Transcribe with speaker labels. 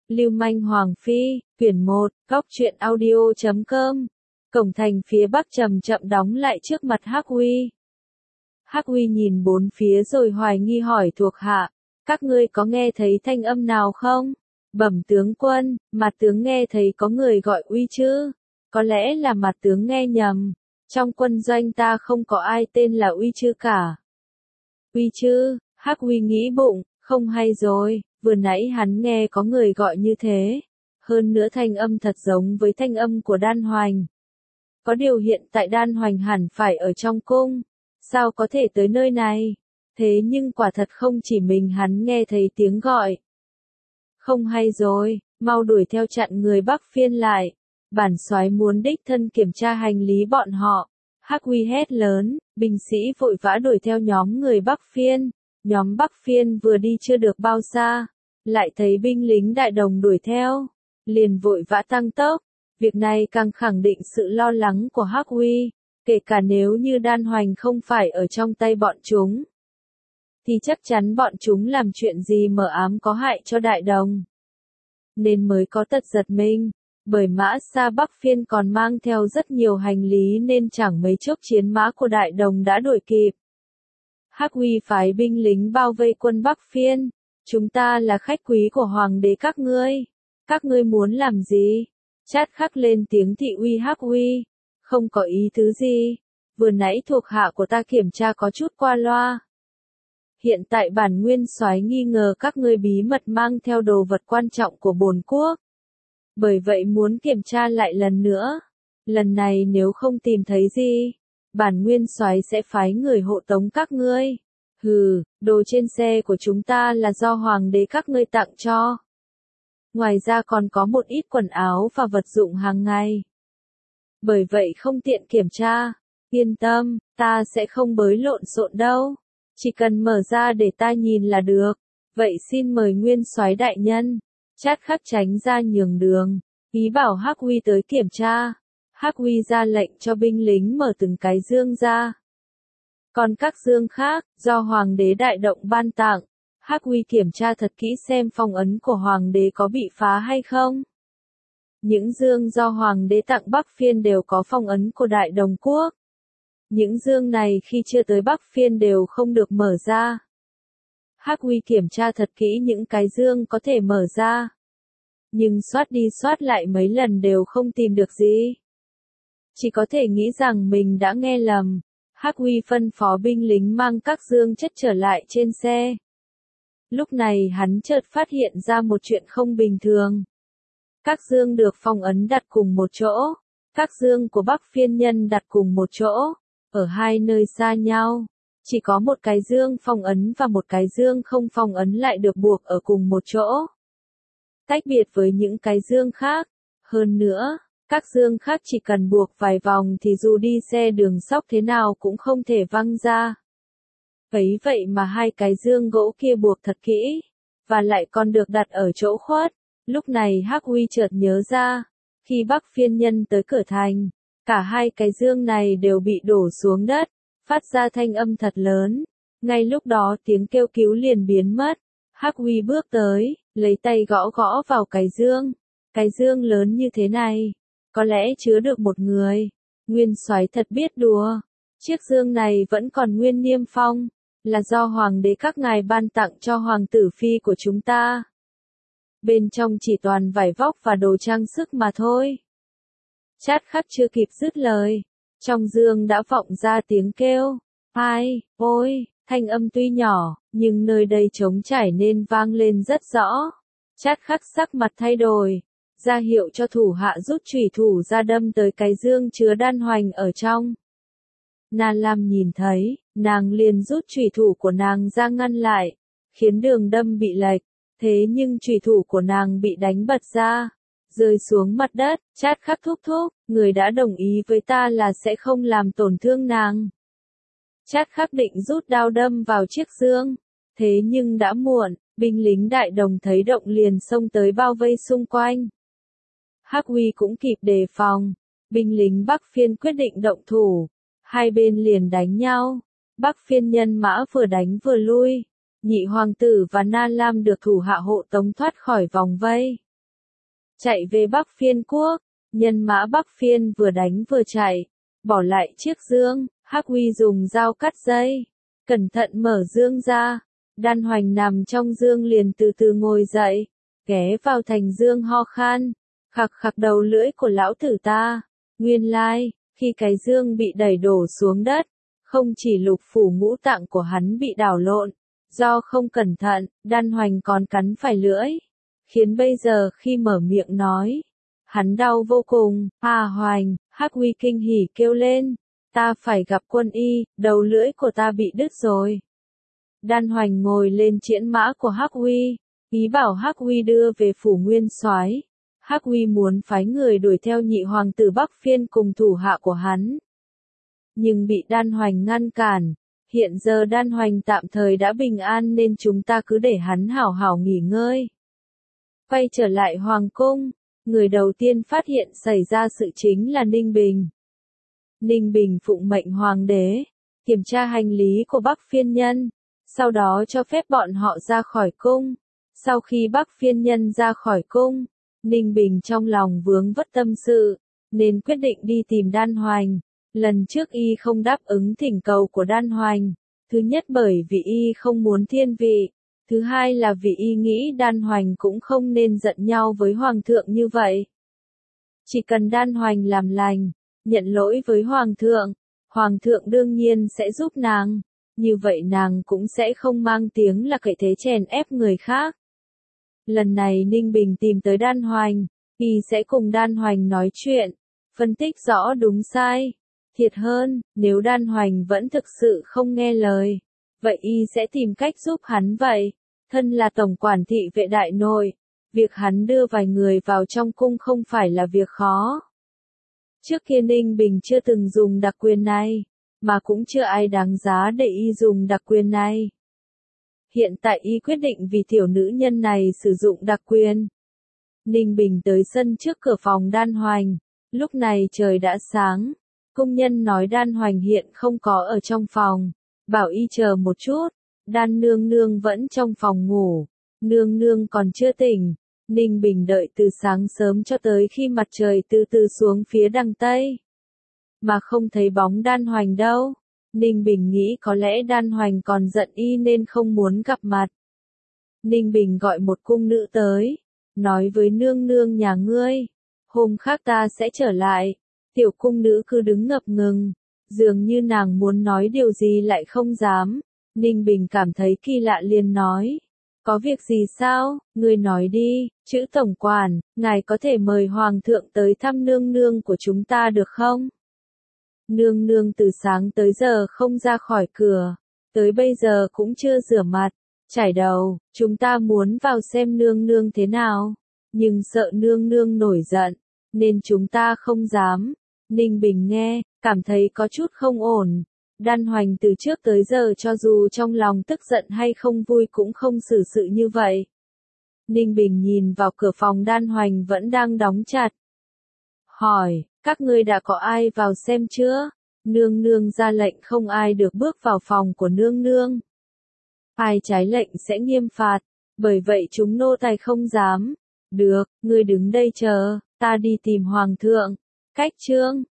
Speaker 1: Lưu manh Hoàng Phi, quyển 1, góc truyện audio.com. Cổng thành phía bắc chậm chậm đóng lại trước mặt Hắc Uy. Hắc Uy nhìn bốn phía rồi hoài nghi hỏi thuộc hạ, các ngươi có nghe thấy thanh âm nào không? Bẩm tướng quân, mặt tướng nghe thấy có người gọi Uy chứ? Có lẽ là mặt tướng nghe nhầm, trong quân doanh ta không có ai tên là Uy chứ cả. Uy chứ? Hắc Uy nghĩ bụng, không hay rồi, vừa nãy hắn nghe có người gọi như thế. Hơn nữa thanh âm thật giống với thanh âm của Đan Hoành. Có điều hiện tại Đan Hoành hẳn phải ở trong cung, sao có thể tới nơi này? Thế nhưng quả thật không chỉ mình hắn nghe thấy tiếng gọi. Không hay rồi, mau đuổi theo chặn người Bắc Phiên lại. Bản soái muốn đích thân kiểm tra hành lý bọn họ. Hắc Uy hét lớn, binh sĩ vội vã đuổi theo nhóm người Bắc Phiên. Nhóm Bắc Phiên vừa đi chưa được bao xa, lại thấy binh lính Đại Đồng đuổi theo, liền vội vã tăng tốc. Việc này càng khẳng định sự lo lắng của Hắc Uy, kể cả nếu như Đan Hoành không phải ở trong tay bọn chúng, thì chắc chắn bọn chúng làm chuyện gì mờ ám có hại cho Đại Đồng. Nên mới có tật giật mình, bởi mã xa Bắc Phiên còn mang theo rất nhiều hành lý nên chẳng mấy chốc chiến mã của Đại Đồng đã đuổi kịp. Hắc Uy phái binh lính bao vây quân Bắc Phiên. Chúng ta là khách quý của hoàng đế các ngươi muốn làm gì? Chát khắc lên tiếng thị uy Hắc Uy. Không có ý thứ gì, vừa nãy thuộc hạ của ta kiểm tra có chút qua loa. Hiện tại bản nguyên soái nghi ngờ các ngươi bí mật mang theo đồ vật quan trọng của bổn quốc. Bởi vậy muốn kiểm tra lại lần nữa. Lần này nếu không tìm thấy gì, bản nguyên soái sẽ phái người hộ tống các ngươi. Hừ, đồ trên xe của chúng ta là do hoàng đế các ngươi tặng cho. Ngoài ra còn có một ít quần áo và vật dụng hàng ngày. Bởi vậy không tiện kiểm tra. Yên tâm, ta sẽ không bới lộn xộn đâu. Chỉ cần mở ra để ta nhìn là được. Vậy xin mời nguyên soái đại nhân. Chát khắc tránh ra nhường đường, ý bảo Hắc Uy tới kiểm tra. Hắc Uy ra lệnh cho binh lính mở từng cái dương ra. Còn các dương khác, do Hoàng đế Đại Động ban tặng, Hắc Uy kiểm tra thật kỹ xem phong ấn của Hoàng đế có bị phá hay không. Những dương do Hoàng đế tặng Bắc Phiên đều có phong ấn của Đại Đồng Quốc. Những dương này khi chưa tới Bắc Phiên đều không được mở ra. Hắc Uy kiểm tra thật kỹ những cái dương có thể mở ra. Nhưng soát đi soát lại mấy lần đều không tìm được gì. Chỉ có thể nghĩ rằng mình đã nghe lầm. Hắc Uy phân phó binh lính mang các dương chất trở lại trên xe. Lúc này hắn chợt phát hiện ra một chuyện không bình thường. Các dương được phong ấn đặt cùng một chỗ. Các dương của Bắc Phiên nhân đặt cùng một chỗ. Ở hai nơi xa nhau. Chỉ có một cái dương phong ấn và một cái dương không phong ấn lại được buộc ở cùng một chỗ. Tách biệt với những cái dương khác. Hơn nữa, các dương khác chỉ cần buộc vài vòng thì dù đi xe đường sóc thế nào cũng không thể văng ra. Ấy vậy mà hai cái dương gỗ kia buộc thật kỹ, và lại còn được đặt ở chỗ khuất. Lúc này Hắc Uy chợt nhớ ra, khi Bắc Phiên nhân tới cửa thành, cả hai cái dương này đều bị đổ xuống đất, phát ra thanh âm thật lớn. Ngay lúc đó tiếng kêu cứu liền biến mất. Hắc Uy bước tới, lấy tay gõ gõ vào cái dương. Cái dương lớn như thế này, có lẽ chứa được một người. Nguyên soái thật biết đùa. Chiếc dương này vẫn còn nguyên niêm phong, là do hoàng đế các ngài ban tặng cho hoàng tử phi của chúng ta. Bên trong chỉ toàn vải vóc và đồ trang sức mà thôi. Chát khắc chưa kịp dứt lời, trong dương đã vọng ra tiếng kêu. Ai, ôi, thanh âm tuy nhỏ, nhưng nơi đây trống trải nên vang lên rất rõ. Chát khắc sắc mặt thay đổi, ra hiệu cho thủ hạ rút chủy thủ ra đâm tới cái dương chứa Đan Hoành ở trong. Na Lam nhìn thấy, nàng liền rút chủy thủ của nàng ra ngăn lại, khiến đường đâm bị lệch. Thế nhưng chủy thủ của nàng bị đánh bật ra, rơi xuống mặt đất. Chát khắc thúc, người đã đồng ý với ta là sẽ không làm tổn thương nàng. Chát khắc định rút đao đâm vào chiếc dương, thế nhưng đã muộn, binh lính Đại Đồng thấy động liền xông tới bao vây xung quanh. Hắc Uy cũng kịp đề phòng, binh lính Bắc Phiên quyết định động thủ, hai bên liền đánh nhau. Bắc Phiên nhân mã vừa đánh vừa lui, nhị hoàng tử và Na Lam được thủ hạ hộ tống thoát khỏi vòng vây. chạy về Bắc Phiên quốc. Nhân mã Bắc Phiên vừa đánh vừa chạy, bỏ lại chiếc dương. Hắc Uy dùng dao cắt dây, cẩn thận mở dương ra. Đan Hoành nằm trong dương liền từ từ ngồi dậy, ghé vào thành dương ho khan, khạc khạc đầu lưỡi của lão tử ta. Nguyên lai, khi cái dương bị đẩy đổ xuống đất, không chỉ lục phủ ngũ tạng của hắn bị đảo lộn, do không cẩn thận, Đan Hoành còn cắn phải lưỡi, khiến bây giờ khi mở miệng nói, hắn đau vô cùng. Hoành, Hắc Uy kinh hỉ kêu lên, ta phải gặp quân y, đầu lưỡi của ta bị đứt rồi. Đan Hoành ngồi lên chiễn mã của Hắc Uy, ý bảo Hắc Uy đưa về phủ Nguyên Soái. Hắc Uy muốn phái người đuổi theo nhị hoàng tử Bắc Phiên cùng thủ hạ của hắn, nhưng bị Đan Hoành ngăn cản. Hiện giờ Đan Hoành tạm thời đã bình an nên chúng ta cứ để hắn hảo hảo nghỉ ngơi. Quay trở lại hoàng cung, người đầu tiên phát hiện xảy ra sự chính là Ninh Bình. Ninh Bình phụng mệnh hoàng đế, kiểm tra hành lý của Bắc Phiên nhân, sau đó cho phép bọn họ ra khỏi cung. Sau khi Bắc Phiên nhân ra khỏi cung, Ninh Bình trong lòng vướng vất tâm sự, nên quyết định đi tìm Đan Hoành. Lần trước y không đáp ứng thỉnh cầu của Đan Hoành, thứ nhất bởi vì y không muốn thiên vị, thứ hai là vì y nghĩ Đan Hoành cũng không nên giận nhau với Hoàng thượng như vậy. Chỉ cần Đan Hoành làm lành, nhận lỗi với Hoàng thượng đương nhiên sẽ giúp nàng, như vậy nàng cũng sẽ không mang tiếng là cậy thế chèn ép người khác. Lần này Ninh Bình tìm tới Đan Hoành, y sẽ cùng Đan Hoành nói chuyện, phân tích rõ đúng sai. Thiệt hơn, nếu Đan Hoành vẫn thực sự không nghe lời, vậy y sẽ tìm cách giúp hắn vậy. Thân là tổng quản thị vệ đại nội, việc hắn đưa vài người vào trong cung không phải là việc khó. Trước kia Ninh Bình chưa từng dùng đặc quyền này, mà cũng chưa ai đáng giá để y dùng đặc quyền này. Hiện tại y quyết định vì tiểu nữ nhân này sử dụng đặc quyền. Ninh Bình tới sân trước cửa phòng Đan Hoành, lúc này trời đã sáng. Công nhân nói Đan Hoành hiện không có ở trong phòng, bảo y chờ một chút. Đan nương nương vẫn trong phòng ngủ, nương nương còn chưa tỉnh. Ninh Bình đợi từ sáng sớm cho tới khi mặt trời từ từ xuống phía đằng Tây, mà không thấy bóng Đan Hoành đâu. Ninh Bình nghĩ có lẽ Đan Hoành còn giận y nên không muốn gặp mặt. Ninh Bình gọi một cung nữ tới, nói với nương nương nhà ngươi, hôm khác ta sẽ trở lại. Tiểu cung nữ cứ đứng ngập ngừng, dường như nàng muốn nói điều gì lại không dám. Ninh Bình cảm thấy kỳ lạ liền nói, có việc gì sao, ngươi nói đi. Chữ tổng quản, ngài có thể mời hoàng thượng tới thăm nương nương của chúng ta được không? Nương nương từ sáng tới giờ không ra khỏi cửa, tới bây giờ cũng chưa rửa mặt, chải đầu, chúng ta muốn vào xem nương nương thế nào, nhưng sợ nương nương nổi giận, nên chúng ta không dám. Ninh Bình nghe, cảm thấy có chút không ổn. Đan Hoành từ trước tới giờ cho dù trong lòng tức giận hay không vui cũng không xử sự như vậy. Ninh Bình nhìn vào cửa phòng Đan Hoành vẫn đang đóng chặt. Hỏi, các ngươi đã có ai vào xem chưa? Nương nương ra lệnh không ai được bước vào phòng của nương nương. Ai trái lệnh sẽ nghiêm phạt, bởi vậy chúng nô tài không dám. Được, ngươi đứng đây chờ, ta đi tìm hoàng thượng. Cách chương